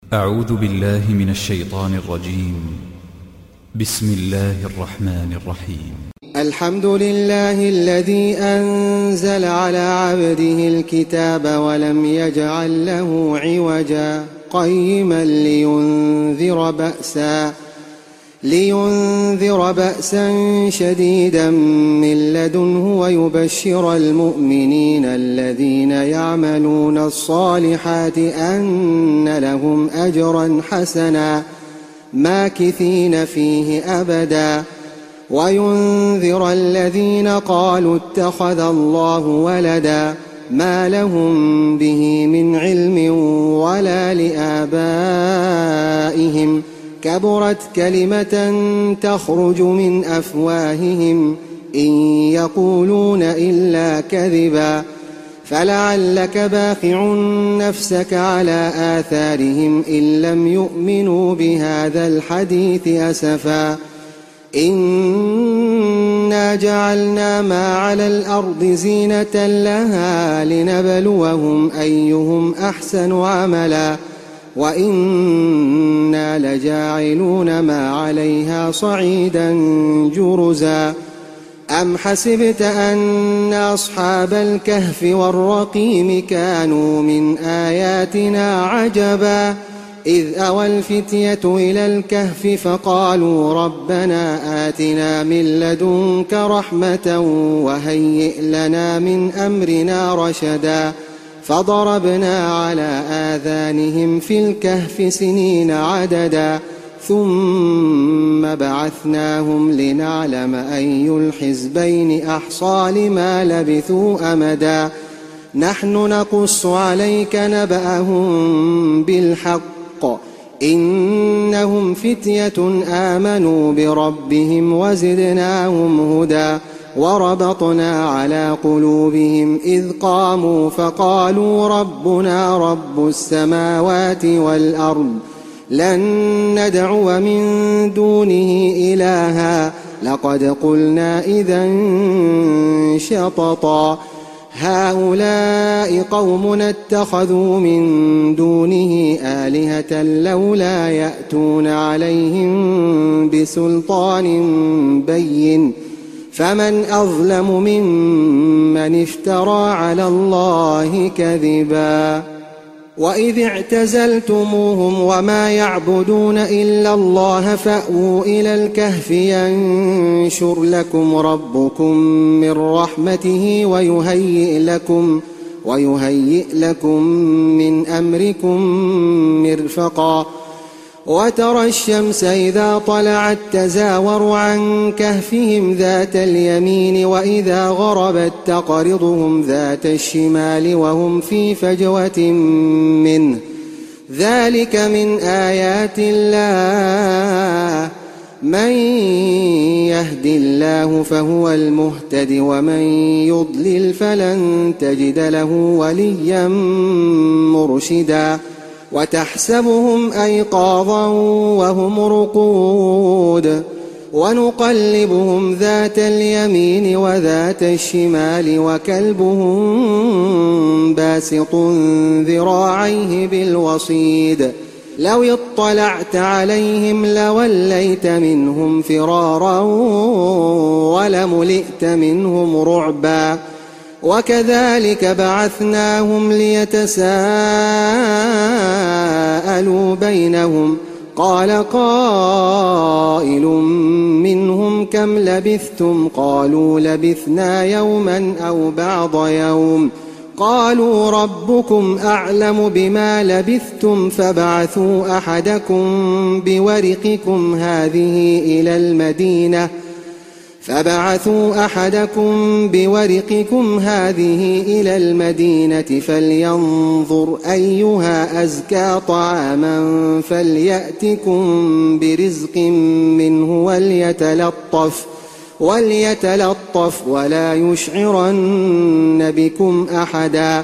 أعوذ بالله من الشيطان الرجيم. بسم الله الرحمن الرحيم. الحمد لله الذي أنزل على عبده الكتاب ولم يجعل له عوجا قيما لينذر بأسا شديدا من لدنه ويبشر المؤمنين الذين يعملون الصالحات أن لهم أجرا حسنا ماكثين فيه أبدا وينذر الذين قالوا اتخذ الله ولدا ما لهم به من علم ولا لآبائهم كبرت كلمة تخرج من أفواههم إن يقولون إلا كذبا فلعلك باخع نفسك على آثارهم إن لم يؤمنوا بهذا الحديث أسفا إنا جعلنا ما على الأرض زينة لها لنبلوهم أيهم أحسن عملا وإنا لجاعلون ما عليها صعيدا جرزا أم حسبت أن أصحاب الكهف والرقيم كانوا من آياتنا عجبا إذ أوى الفتية إلى الكهف فقالوا ربنا آتنا من لدنك رحمة وهيئ لنا من أمرنا رشدا فضربنا على آذانهم في الكهف سنين عددا ثم بعثناهم لنعلم أي الحزبين أحصى لما لبثوا أمدا نحن نقص عليك نبأهم بالحق إنهم فتية آمنوا بربهم وزدناهم هدى وربطنا على قلوبهم إذ قاموا فقالوا ربنا رب السماوات والأرض لن ندعو من دونه إلها لقد قلنا إذا شططا هؤلاء قومنا اتخذوا من دونه آلهة لولا يأتون عليهم بسلطان بين فمن أظلم ممن افترى على الله كذبا وإذ اعتزلتموهم وما يعبدون إلا الله فأووا إلى الكهف ينشر لكم ربكم من رحمته ويهيئ لكم من أمركم مرفقا وترى الشمس إذا طلعت تزاور عن كهفهم ذات اليمين وإذا غربت تقرضهم ذات الشمال وهم في فجوة منه ذلك من آيات الله من يهد الله فهو المهتد ومن يضلل فلن تجد له وليا مرشدا وتحسبهم أيقاظا وهم رقود ونقلبهم ذات اليمين وذات الشمال وكلبهم باسط ذراعيه بالوصيد لو اطلعت عليهم لوليت منهم فرارا ولملئت منهم رعبا وكذلك بعثناهم ليتساءلوا بينهم قال قائل منهم كم لبثتم قالوا لبثنا يوما أو بعض يوم قالوا ربكم أعلم بما لبثتم فابعثوا أحدكم بورقكم هذه إلى المدينة فلينظر أيها أزكى طعاما فليأتكم برزق منه وليتلطف ولا يشعرن بكم أحدا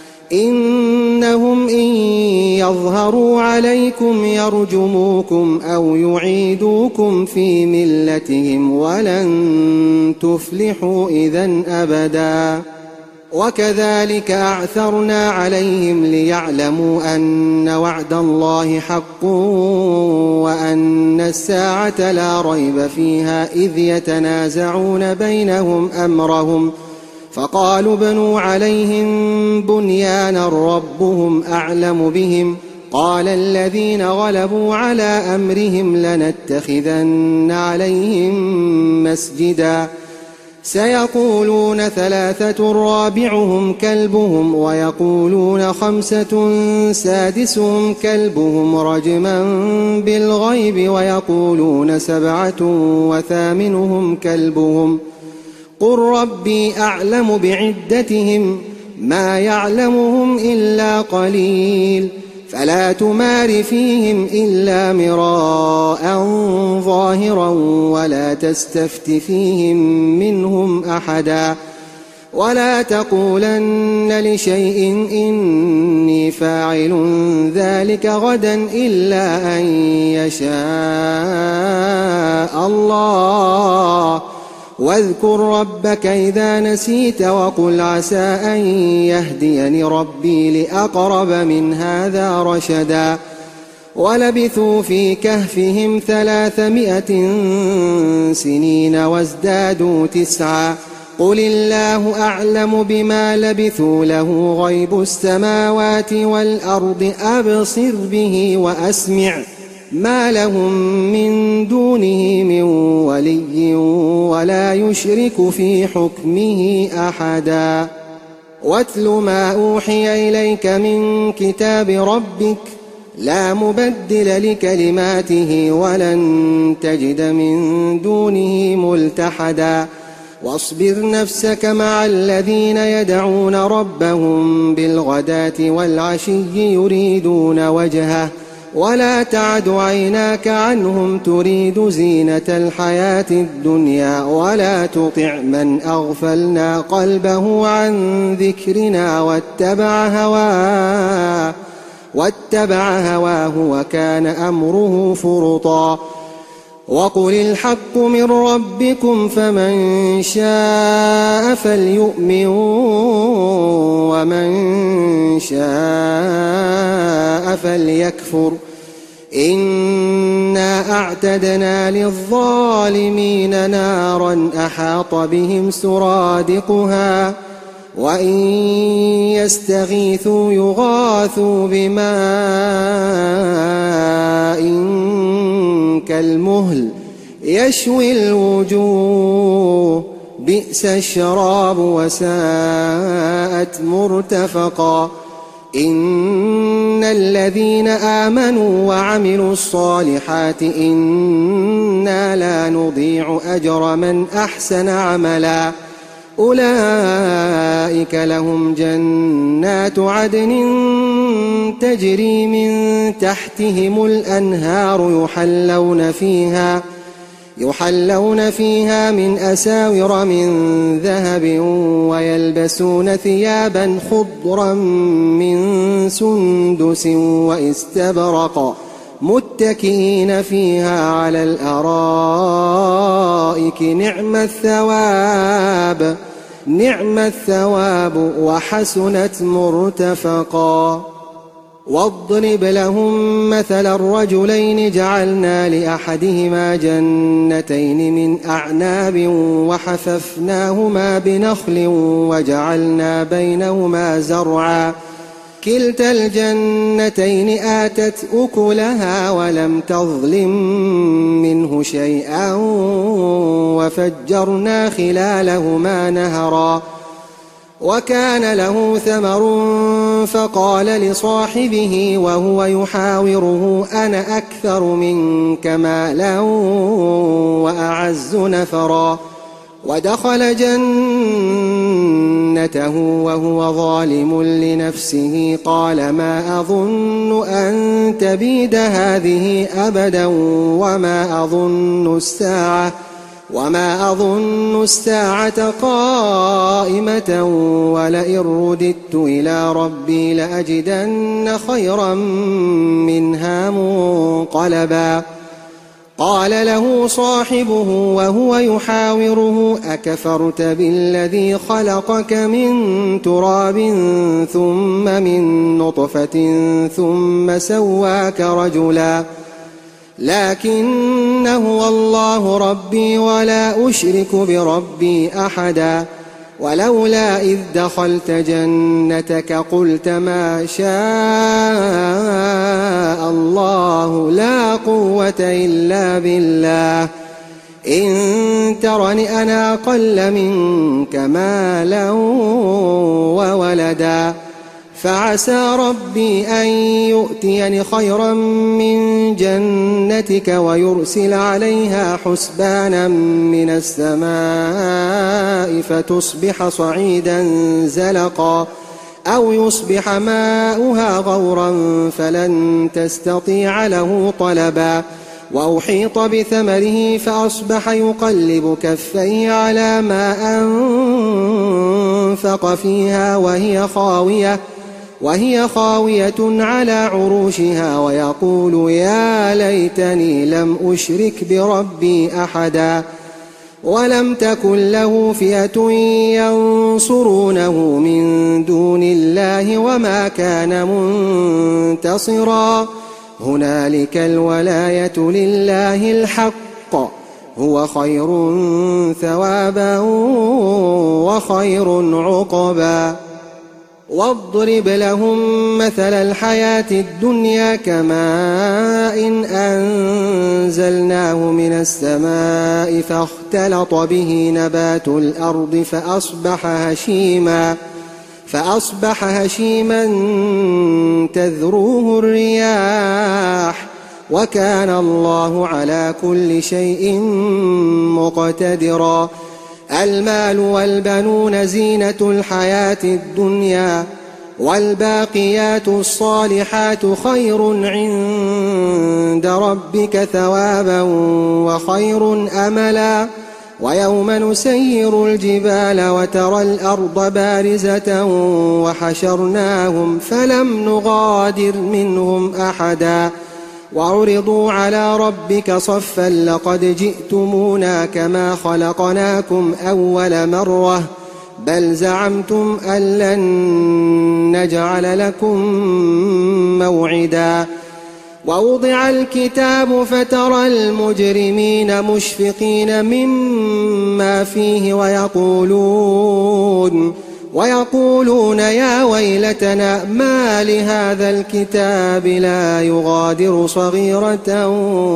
إنهم إن يظهروا عليكم يرجموكم أو يعيدوكم في ملتهم ولن تفلحوا إذن أبدا وكذلك أعثرنا عليهم ليعلموا أن وعد الله حق وأن الساعة لا ريب فيها إذ يتنازعون بينهم أمرهم فقالوا ابنوا عليهم بنيانا ربهم أعلم بهم قال الذين غلبوا على أمرهم لنتخذن عليهم مسجدا سيقولون 3 رابعهم كلبهم ويقولون 5 سادسهم كلبهم رجما بالغيب ويقولون 7 وثامنهم كلبهم قل ربي أعلم بعدتهم ما يعلمهم إلا قليل فلا تمار فيهم إلا مراء ظاهرا ولا تستفت فيهم منهم أحدا ولا تقولن لشيء إني فاعل ذلك غدا إلا أن يشاء الله واذكر ربك إذا نسيت وقل عسى أن يهديني ربي لأقرب من هذا رشدا ولبثوا في كهفهم 300 سنين وازدادوا 9 قل الله أعلم بما لبثوا له غيب السماوات والأرض أبصر به وأسمع ما لهم من دونه من ولي ولا يشرك في حكمه أحدا واتل ما أوحي إليك من كتاب ربك لا مبدل لكلماته ولن تجد من دونه ملتحدا واصبر نفسك مع الذين يدعون ربهم بالغداة والعشي يريدون وجهه ولا تعد عيناك عنهم تريد زينة الحياة الدنيا ولا تطع من أغفلنا قلبه عن ذكرنا واتبع هواه وكان أمره فرطا وقل الحق من ربكم فمن شاء فليؤمن ومن شاء فليكفر إنا أعتدنا للظالمين نارا أحاط بهم سرادقها وإن يستغيثوا يغاثوا بماء كالمهل يشوي الوجوه بئس الشراب وساءت مرتفقا إن الذين آمنوا وعملوا الصالحات إنا لا نضيع أجر من أحسن عملا أولئك لهم جنات عدن تجري من تحتهم الأنهار يحلون فيها من أساور من ذهب ويلبسون ثيابا خضرا من سندس واستبرق متكئين فيها على الأرائك نعم الثواب وحسنت مرتفقا واضرب لهم مثل الرجلين جعلنا لأحدهما جنتين من أعناب وحففناهما بنخل وجعلنا بينهما زرعا كلتا الجنتين آتت أكلها ولم تظلم منه شيئا وفجرنا خلالهما نهرا وكان له ثمر فقال لصاحبه وهو يحاوره أنا أكثر منك مالا وأعز نفرا ودخل جنته وهو ظالم لنفسه قال ما أظن أن تبيد هذه أبدا وما أظن الساعة قائمة ولئن رددت إلى ربي لأجدن خيرا منها منقلبا قال له صاحبه وهو يحاوره أكفرت بالذي خلقك من تراب ثم من نطفة ثم سواك رجلا لكن هو الله ربي ولا أشرك بربي أحدا ولولا إذ دخلت جنتك قلت ما شاء الله لا قوة إلا بالله إن ترني أنا أقل منك مالا وولدا فعسى ربي أن يؤتيني خيرا من جنتك ويرسل عليها حسبانا من السماء فتصبح صعيدا زلقا أو يصبح ماؤها غورا فلن تستطيع له طلبا وأحيط بثمره فأصبح يقلب كفيه على ما أنفق فيها وهي خاوية على عروشها ويقول يا ليتني لم أشرك بربي أحدا ولم تكن له فئة ينصرونه من دون الله وما كان منتصرا هنالك الولاية لله الحق هو خير ثوابا وخير عقبا واضرب لهم مثل الحياة الدنيا كماء أنزلناه من السماء فاختلط به نبات الأرض فأصبح هشيما تذروه الرياح وكان الله على كل شيء مقتدرا المال والبنون زينة الحياة الدنيا والباقيات الصالحات خير عند ربك ثوابا وخير أملا ويوم نسير الجبال وترى الأرض بارزة وحشرناهم فلم نغادر منهم أحدا وعرضوا على ربك صفا لقد جئتمونا كما خلقناكم أول مرة بل زعمتم أن لن نجعل لكم موعدا ووضع الكتاب فترى المجرمين مشفقين مما فيه ويقولون يا ويلتنا ما لهذا الكتاب لا يغادر صغيرة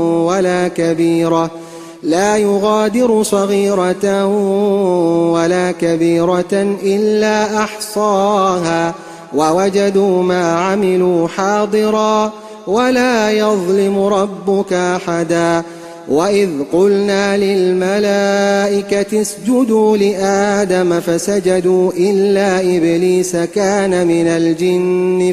ولا كبيرة إلا أحصاها ووجدوا ما عملوا حاضرا ولا يظلم ربك أحدا وإذ قلنا للملائكة اسجدوا لآدم فسجدوا إلا إبليس كان من الجن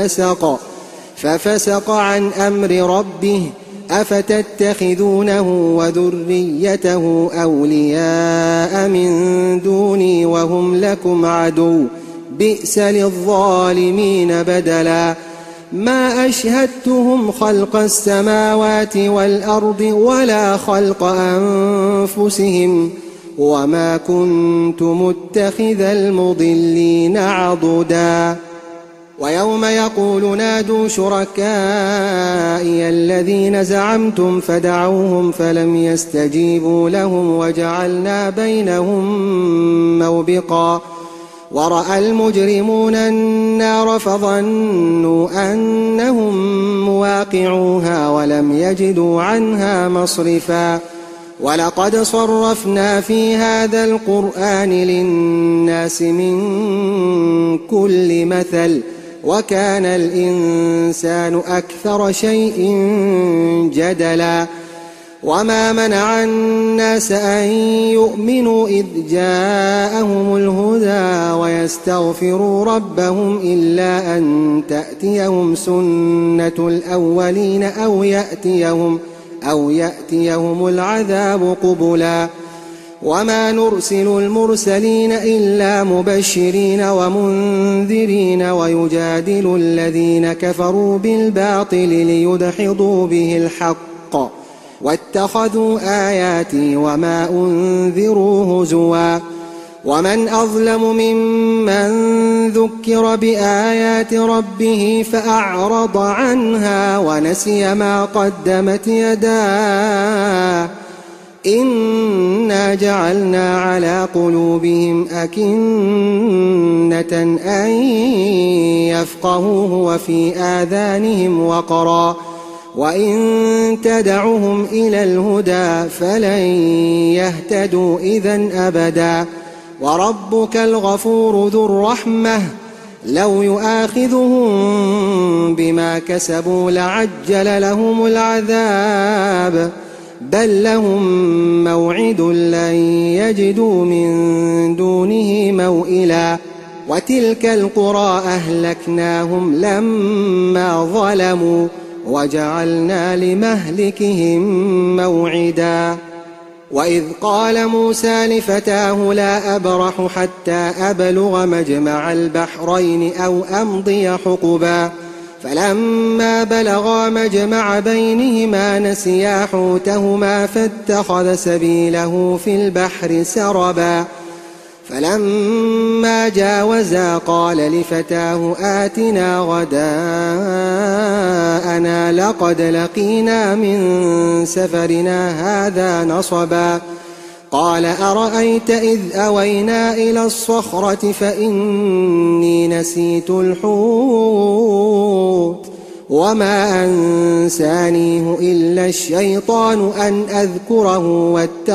ففسق عن أمر ربه أفتتخذونه وذريته أولياء من دوني وهم لكم عدو بئس للظالمين بدلا ما أشهدتهم خلق السماوات والأرض ولا خلق أنفسهم وما كنت متخذ المضلين عضدا ويوم يقول نادوا شركائي الذين زعمتم فدعوهم فلم يستجيبوا لهم وجعلنا بينهم موبقا ورأى المجرمون النار فظنوا أنهم مواقعوها ولم يجدوا عنها مصرفا ولقد صرفنا في هذا القرآن للناس من كل مثل وكان الإنسان أكثر شيء جدلا وما منع الناس أن يؤمنوا إذ جاءهم الهدى ويستغفروا ربهم إلا أن تأتيهم سنة الأولين أو يأتيهم العذاب قبلا وما نرسل المرسلين إلا مبشرين ومنذرين ويجادل الذين كفروا بالباطل ليدحضوا به الحق واتخذوا آياتي وما أنذروا هزوا ومن أظلم ممن ذكر بآيات ربه فأعرض عنها ونسي ما قدمت يداه إنا جعلنا على قلوبهم أكنة أن يفقهوه وفي آذانهم وقرا وإن تدعهم إلى الهدى فلن يهتدوا إذن أبدا وربك الغفور ذو الرحمة لو يؤاخذهم بما كسبوا لعجل لهم العذاب بل لهم موعد لن يجدوا من دونه موئلا وتلك القرى أهلكناهم لما ظلموا وجعلنا لمهلكهم موعدا وإذ قال موسى لفتاه لا أبرح حتى أبلغ مجمع البحرين أو أمضي حقبا فلما بلغا مجمع بينهما نسيا حوتهما فاتخذ سبيله في البحر سربا فلما جاوزا قال لفتاه آتنا غداءنا لقد لقينا من سفرنا هذا نصبا قال أرأيت إذ أوينا إلى الصخرة فإني نسيت الحوت وما أنسانيه إلا الشيطان أن أذكره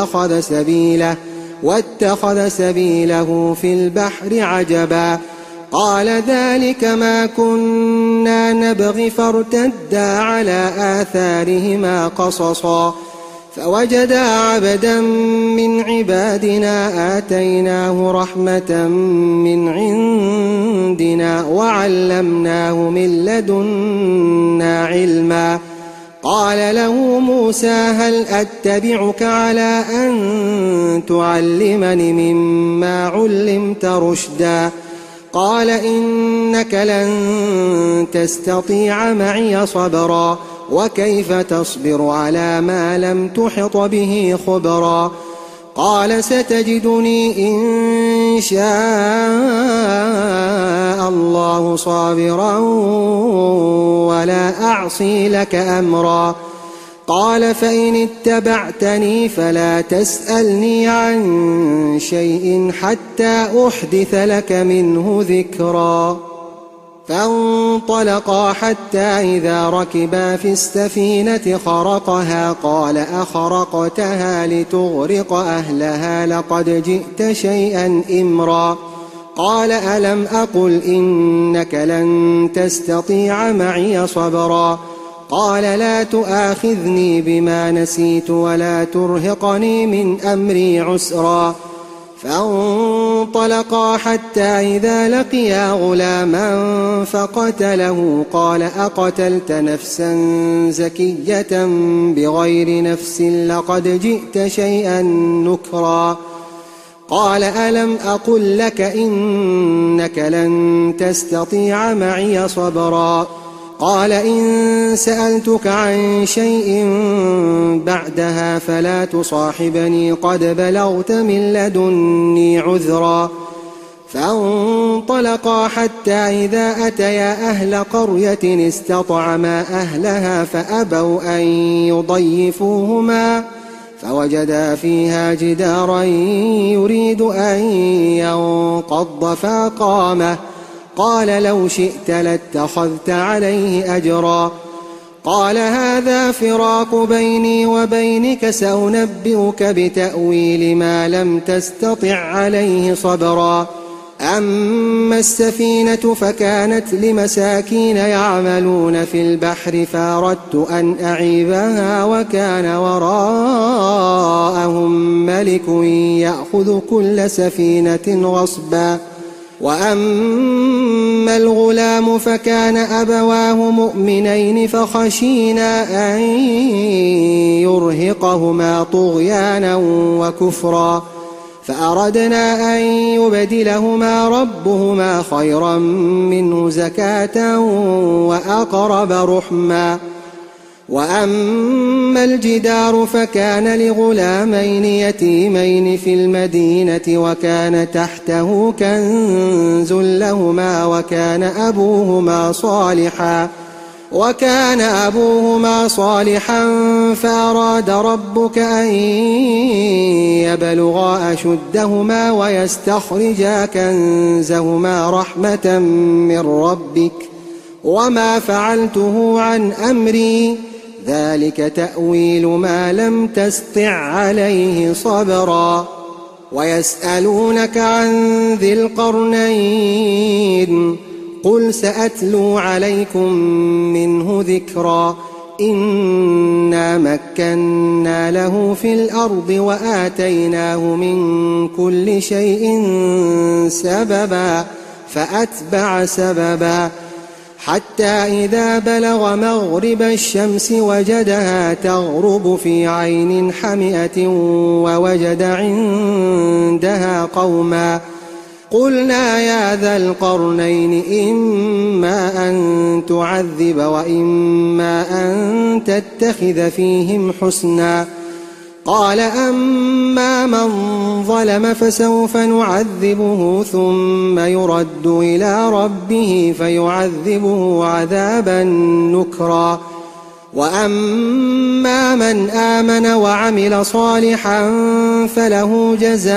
واتخذ سبيله في البحر عجبا قال ذلك ما كنا نبغي فارتدا على آثارهما قصصا فوجدا عبدا من عبادنا آتيناه رحمة من عندنا وعلمناه من لدنا علما قال له موسى هل أتبعك على أن تعلمني مما علمت رشدا قال إنك لن تستطيع معي صبرا وكيف تصبر على ما لم تحط به خبرا قال ستجدني إن شاء الله صابرا ولا أعصي لك أمرا قال فإن اتبعتني فلا تسألني عن شيء حتى أحدث لك منه ذكرا فانطلقا حتى إذا ركبا في السفينة خرقها قال أخرقتها لتغرق أهلها لقد جئت شيئا إمرا قال ألم أقل إنك لن تستطيع معي صبرا قال لا تؤاخذني بما نسيت ولا ترهقني من أمري عسرا فانطلقا حتى إذا لقيا غلاما فقتله قال أقتلت نفسا زكية بغير نفس لقد جئت شيئا نكرا قال ألم أقل لك إنك لن تستطيع معي صبرا قال إن سألتك عن شيء بعدها فلا تصاحبني قد بلغت من لدني عذرا فانطلقا حتى إذا أتيا أهل قرية استطعما أهلها فأبوا أن يضيفوهما فوجدا فيها جدارا يريد أن ينقض فأقامه قال لو شئت لاتخذت عليه أجرا قال هذا فراق بيني وبينك سأنبئك بتأويل ما لم تستطع عليه صبرا أما السفينة فكانت لمساكين يعملون في البحر فأردت أن أعيبها وكان وراءهم ملك يأخذ كل سفينة غصبا وأما الغلام فكان أبواه مؤمنين فخشينا أن يرهقهما طغيانا وكفرا فأردنا أن يبدلهما ربهما خيرا منه زكاة وأقرب رحما وأما الجدار فكان لغلامين يتيمين في المدينة وكان تحته كنز لهما وكان أبوهما صالحا فأراد ربك أن يبلغا أشدهما ويستخرجا كنزهما رحمة من ربك وما فعلته عن أمري ذلك تأويل ما لم تسطع عليه صبرا. ويسألونك عن ذي القرنين قل سأتلو عليكم منه ذكرا إنا مكنا له في الأرض وآتيناه من كل شيء سببا فأتبع سببا حتى إذا بلغ مغرب الشمس وجدها تغرب في عين حمئة ووجد عندها قوما قلنا يا ذا القرنين إما أن تعذب وإما أن تتخذ فيهم حسنا قال أما من ظلم فسوف نعذبه ثم يرد إلى ربه فيعذبه عذابا نكرا وأما من آمن وعمل صالحا فله جزاء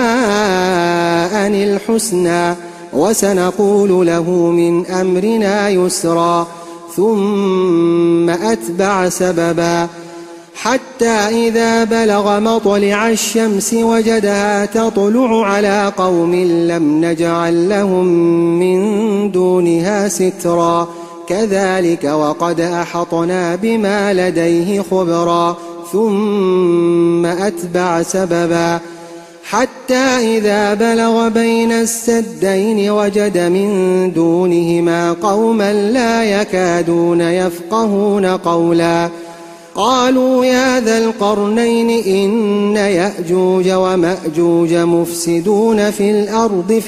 الحسنى وسنقول له من أمرنا يسرا ثم أتبع سببا حتى إذا بلغ مطلع الشمس وجدها تطلع على قوم لم نجعل لهم من دونها سترا كذلك وقد أحطنا بما لديه خبرا ثم أتبع سببا حتى إذا بلغ بين السدين وجد من دونهما قوما لا يكادون يفقهون قولا قالوا يا ذا القرنين إن يأجوج ومأجوج مفسدون في الأرض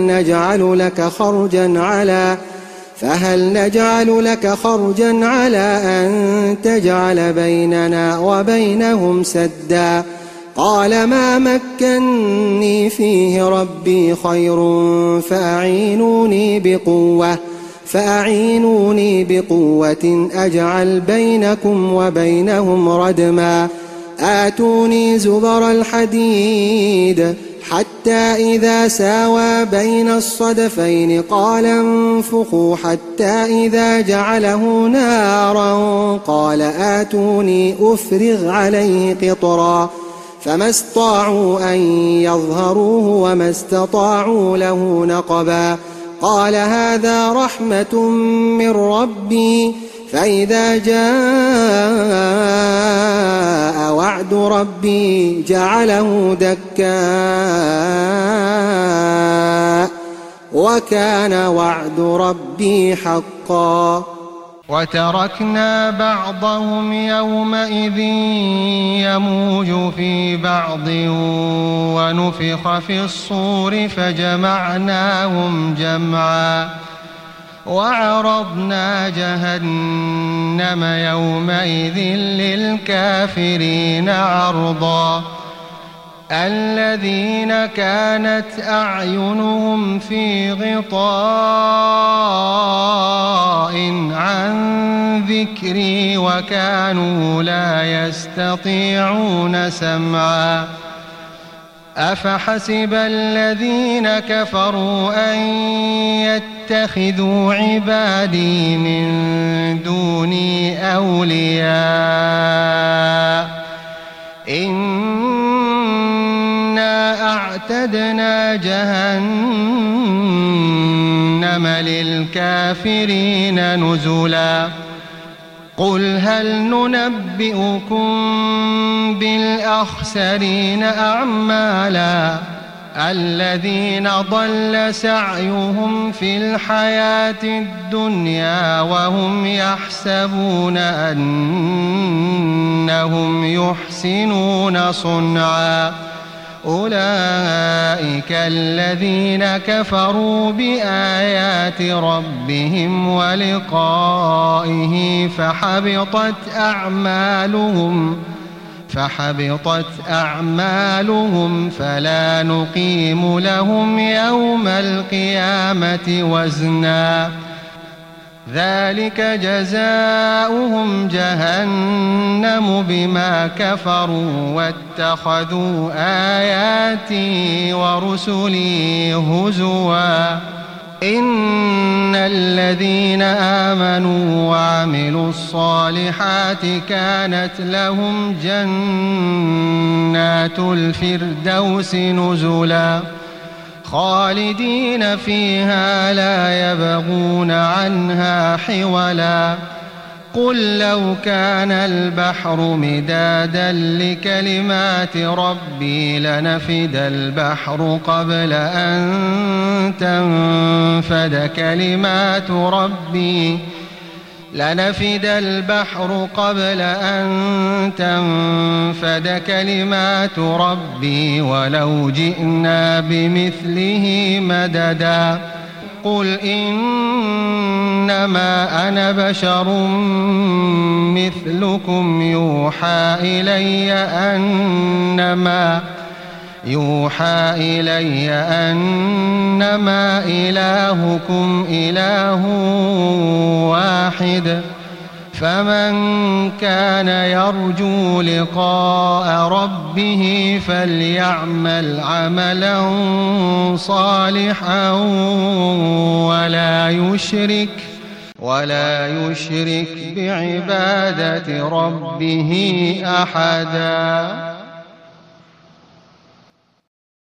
فهل نجعل لك خرجا على أن تجعل بيننا وبينهم سدا قال ما مكني فيه ربي خير فأعينوني بقوة أجعل بينكم وبينهم ردما آتوني زبر الحديد حتى إذا ساوى بين الصدفين قال انفخوا حتى إذا جعله نارا قال آتوني أفرغ عليه قطرا فما استطاعوا أن يظهروه وما استطاعوا له نقبا قال هذا رحمة من ربي فإذا جاء وعد ربي جعله دكاء وكان وعد ربي حقا وتركنا بعضهم يومئذ يموج في بعض ونفخ في الصور فجمعناهم جمعا وعرضنا جهنم يومئذ للكافرين عرضا الذين كانت أعينهم في غطاء عن ذكري وكانوا لا يستطيعون سمعا أفحسب الذين كفروا أن يتخذوا عبادي من دوني أولياء إنا أعتدنا جهنم للكافرين نزلا قل هل ننبئكم بالأخسرين أعمالا الذين ضل سعيهم في الحياة الدنيا وهم يحسبون أنهم يحسنون صنعا أولئك الذين كفروا بآيات ربهم ولقائه فحبطت أعمالهم فلا نقيم لهم يوم القيامة وزنا ذلك جزاؤهم جهنم بما كفروا واتخذوا آياتي ورسلي هزوا إن الذين آمنوا وعملوا الصالحات كانت لهم جنات الفردوس نزلا خالدين فيها لا يبغون عنها حولا قل لو كان البحر مدادا لكلمات ربي لنفد البحر قبل أن تنفد كلمات ربي ولو جئنا بمثله مددا قل إنما أنا بشر مثلكم يوحى إلي أنما إلهكم إله واحد فمن كان يرجو لقاء ربه فليعمل عملا صالحا ولا يشرك بعبادة ربه أحدا.